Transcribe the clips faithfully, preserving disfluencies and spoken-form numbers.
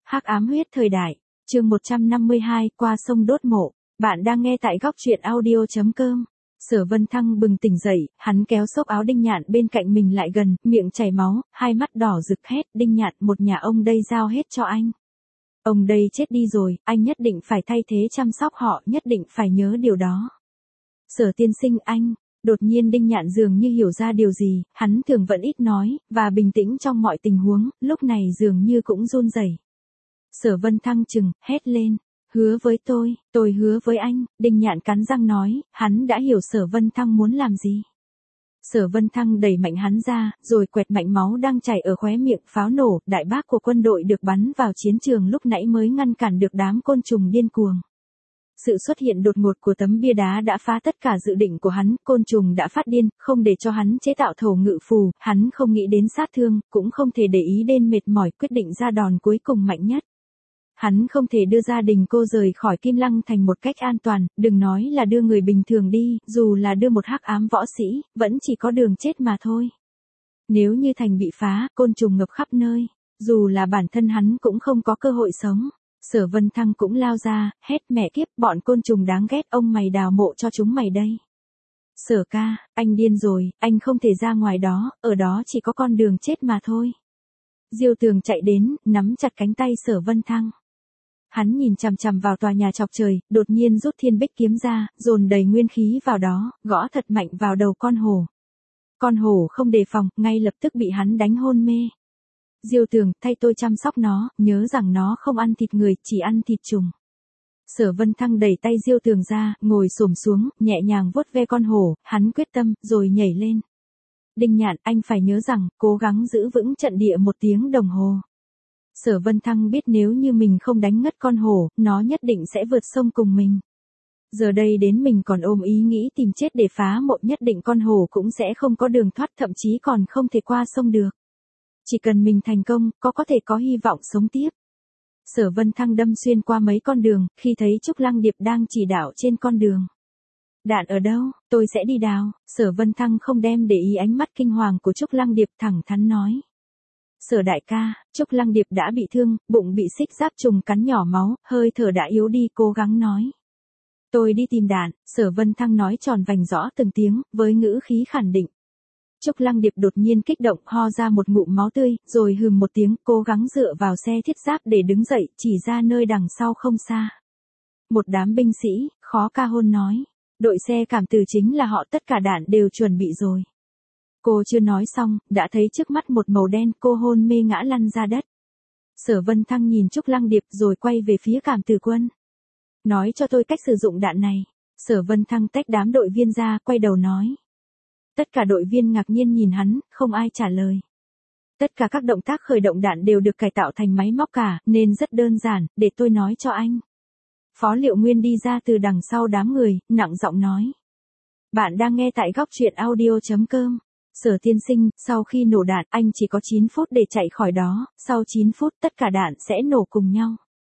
Hắc ám huyết thời đại, chương một trăm năm mươi hai, qua sông đốt mộ. Bạn đang nghe tại góc truyện audio chấm com. Sở Vân Thăng bừng tỉnh dậy, hắn kéo xốc áo Đinh Nhạn bên cạnh mình lại gần, miệng chảy máu, hai mắt đỏ rực hét, Đinh Nhạn, một nhà ông đây giao hết cho anh. Ông đây chết đi rồi, anh nhất định phải thay thế chăm sóc họ, nhất định phải nhớ điều đó. Sở tiên sinh anh, đột nhiên Đinh Nhạn dường như hiểu ra điều gì, hắn thường vẫn ít nói, và bình tĩnh trong mọi tình huống, lúc này dường như cũng run rẩy. Sở Vân Thăng chừng, hét lên, hứa với tôi, tôi hứa với anh, Đinh Nhạn cắn răng nói, hắn đã hiểu Sở Vân Thăng muốn làm gì. Sở Vân Thăng đẩy mạnh hắn ra, rồi quẹt mạnh máu đang chảy ở khóe miệng, pháo nổ, đại bác của quân đội được bắn vào chiến trường lúc nãy mới ngăn cản được đám côn trùng điên cuồng. Sự xuất hiện đột ngột của tấm bia đá đã phá tất cả dự định của hắn, côn trùng đã phát điên, không để cho hắn chế tạo thổ ngự phù, hắn không nghĩ đến sát thương, cũng không thể để ý đến mệt mỏi, quyết định ra đòn cuối cùng mạnh nhất. Hắn không thể đưa gia đình cô rời khỏi Kim Lăng thành một cách an toàn, đừng nói là đưa người bình thường đi, dù là đưa một hắc ám võ sĩ, vẫn chỉ có đường chết mà thôi. Nếu như thành bị phá, côn trùng ngập khắp nơi, dù là bản thân hắn cũng không có cơ hội sống. Sở Vân Thăng cũng lao ra, hét mẹ kiếp, bọn côn trùng đáng ghét, ông mày đào mộ cho chúng mày đây. Sở ca, anh điên rồi, anh không thể ra ngoài đó, ở đó chỉ có con đường chết mà thôi. Diêu Tường chạy đến, nắm chặt cánh tay Sở Vân Thăng. Hắn nhìn chằm chằm vào tòa nhà chọc trời, đột nhiên rút thiên bích kiếm ra, dồn đầy nguyên khí vào đó, gõ thật mạnh vào đầu con hổ. Con hổ không đề phòng, ngay lập tức bị hắn đánh hôn mê. Diêu Tường, thay tôi chăm sóc nó, nhớ rằng nó không ăn thịt người, chỉ ăn thịt trùng. Sở Vân Thăng đẩy tay Diêu Tường ra, ngồi xổm xuống, nhẹ nhàng vuốt ve con hổ, hắn quyết tâm, rồi nhảy lên. Đinh Nhạn, anh phải nhớ rằng, cố gắng giữ vững trận địa một tiếng đồng hồ. Sở Vân Thăng biết nếu như mình không đánh ngất con hổ, nó nhất định sẽ vượt sông cùng mình. Giờ đây đến mình còn ôm ý nghĩ tìm chết để phá mộ, nhất định con hổ cũng sẽ không có đường thoát, thậm chí còn không thể qua sông được. Chỉ cần mình thành công, có có thể có hy vọng sống tiếp. Sở Vân Thăng đâm xuyên qua mấy con đường, khi thấy Trúc Lăng Điệp đang chỉ đạo trên con đường. Đạn ở đâu, tôi sẽ đi đào. Sở Vân Thăng không đem để ý ánh mắt kinh hoàng của Trúc Lăng Điệp, thẳng thắn nói. Sở đại ca, Trúc Lăng Điệp đã bị thương, bụng bị xích giáp trùng cắn nhỏ máu, hơi thở đã yếu đi, cố gắng nói. Tôi đi tìm đạn, Sở Vân Thăng nói tròn vành rõ từng tiếng, với ngữ khí khẳng định. Trúc Lăng Điệp đột nhiên kích động, ho ra một ngụm máu tươi, rồi hừm một tiếng, cố gắng dựa vào xe thiết giáp để đứng dậy, chỉ ra nơi đằng sau không xa. Một đám binh sĩ, khó ca hôn nói. Đội xe cảm tử chính là họ, tất cả đạn đều chuẩn bị rồi. Cô chưa nói xong, đã thấy trước mắt một màu đen, cô hôn mê ngã lăn ra đất. Sở Vân Thăng nhìn Trúc Lăng Điệp rồi quay về phía cảm tử quân. Nói cho tôi cách sử dụng đạn này. Sở Vân Thăng tách đám đội viên ra, quay đầu nói. Tất cả đội viên ngạc nhiên nhìn hắn, không ai trả lời. Tất cả các động tác khởi động đạn đều được cải tạo thành máy móc cả, nên rất đơn giản, để tôi nói cho anh. Phó Liệu Nguyên đi ra từ đằng sau đám người, nặng giọng nói. Bạn đang nghe tại góc truyện audio chấm com. Sở tiên sinh, sau khi nổ đạn, anh chỉ có chín phút để chạy khỏi đó, sau chín phút tất cả đạn sẽ nổ cùng nhau.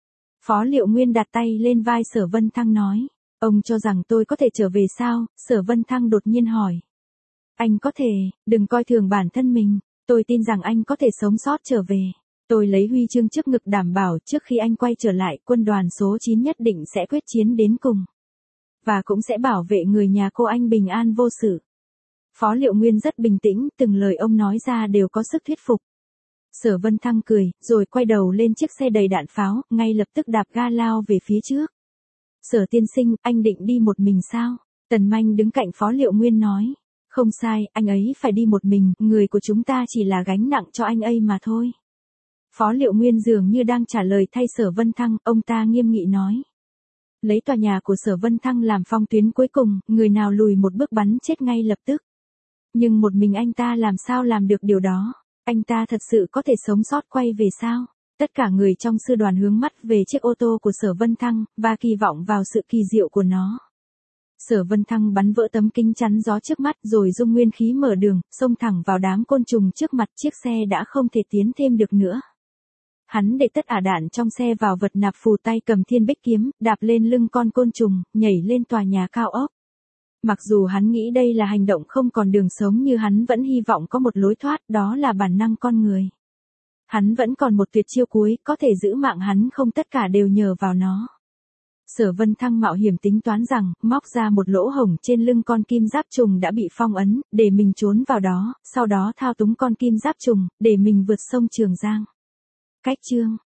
Phó Liệu Nguyên đặt tay lên vai Sở Vân Thăng nói. Ông cho rằng tôi có thể trở về sao? Sở Vân Thăng đột nhiên hỏi. Anh có thể, đừng coi thường bản thân mình, tôi tin rằng anh có thể sống sót trở về. Tôi lấy huy chương trước ngực đảm bảo trước khi anh quay trở lại, quân đoàn số chín nhất định sẽ quyết chiến đến cùng. Và cũng sẽ bảo vệ người nhà cô anh bình an vô sự. Phó Liệu Nguyên rất bình tĩnh, từng lời ông nói ra đều có sức thuyết phục. Sở Vân Thăng cười, rồi quay đầu lên chiếc xe đầy đạn pháo, ngay lập tức đạp ga lao về phía trước. Sở tiên sinh, anh định đi một mình sao? Tần Manh đứng cạnh Phó Liệu Nguyên nói. Không sai, anh ấy phải đi một mình, người của chúng ta chỉ là gánh nặng cho anh ấy mà thôi. Phó Liệu Nguyên dường như đang trả lời thay Sở Vân Thăng, ông ta nghiêm nghị nói. Lấy tòa nhà của Sở Vân Thăng làm phong tuyến cuối cùng, người nào lùi một bước bắn chết ngay lập tức. Nhưng một mình anh ta làm sao làm được điều đó? Anh ta thật sự có thể sống sót quay về sao? Tất cả người trong sư đoàn hướng mắt về chiếc ô tô của Sở Vân Thăng, và kỳ vọng vào sự kỳ diệu của nó. Sở Vân Thăng bắn vỡ tấm kính chắn gió trước mắt rồi dung nguyên khí mở đường, xông thẳng vào đám côn trùng trước mặt, chiếc xe đã không thể tiến thêm được nữa. Hắn để tất ả đạn trong xe vào vật nạp phù, tay cầm thiên bích kiếm, đạp lên lưng con côn trùng, nhảy lên tòa nhà cao ốc. Mặc dù hắn nghĩ đây là hành động không còn đường sống, như hắn vẫn hy vọng có một lối thoát, đó là bản năng con người. Hắn vẫn còn một tuyệt chiêu cuối, có thể giữ mạng hắn không tất cả đều nhờ vào nó. Sở Vân Thăng mạo hiểm tính toán rằng, móc ra một lỗ hổng trên lưng con kim giáp trùng đã bị phong ấn, để mình trốn vào đó, sau đó thao túng con kim giáp trùng, để mình vượt sông Trường Giang. Cách chương